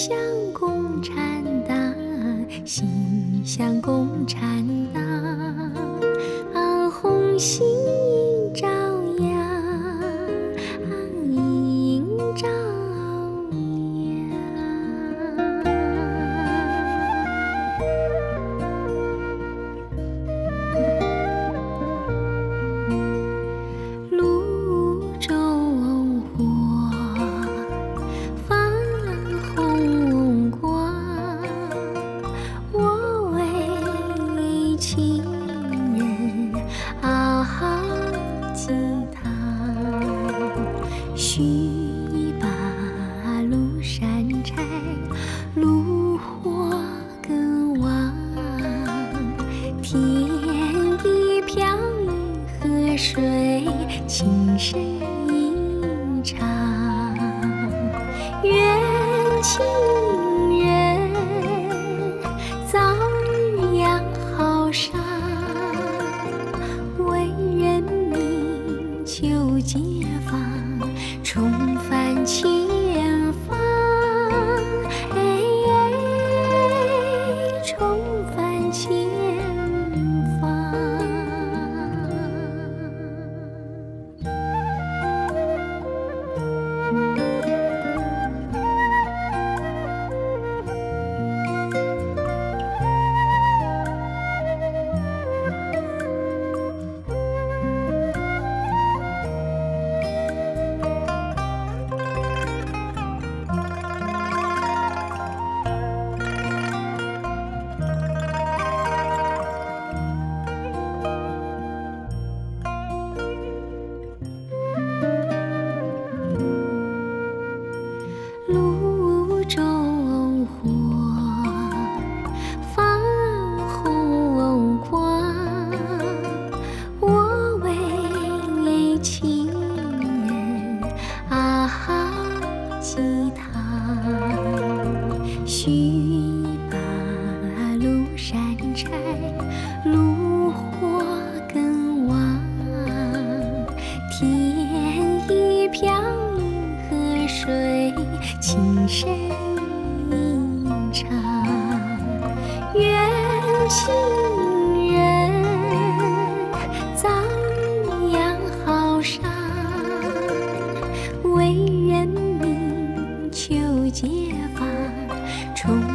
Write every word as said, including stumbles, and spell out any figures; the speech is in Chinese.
向共产党，心向共产党，红星映朝阳，映朝阳。泸州火，放红光，我为情人熬鸡汤，须一把庐山柴，炉火更旺，天一瓢饮河水，情深意长，愿情人早日养好伤，为人民求解放，重返前方，哎哎，重返前方。泸州火，放红光，我为情人熬鸡汤，须一把庐山柴，炉火更旺，天一瓢饮河水，情深意长，愿情人早日养好伤，为人民求解放，重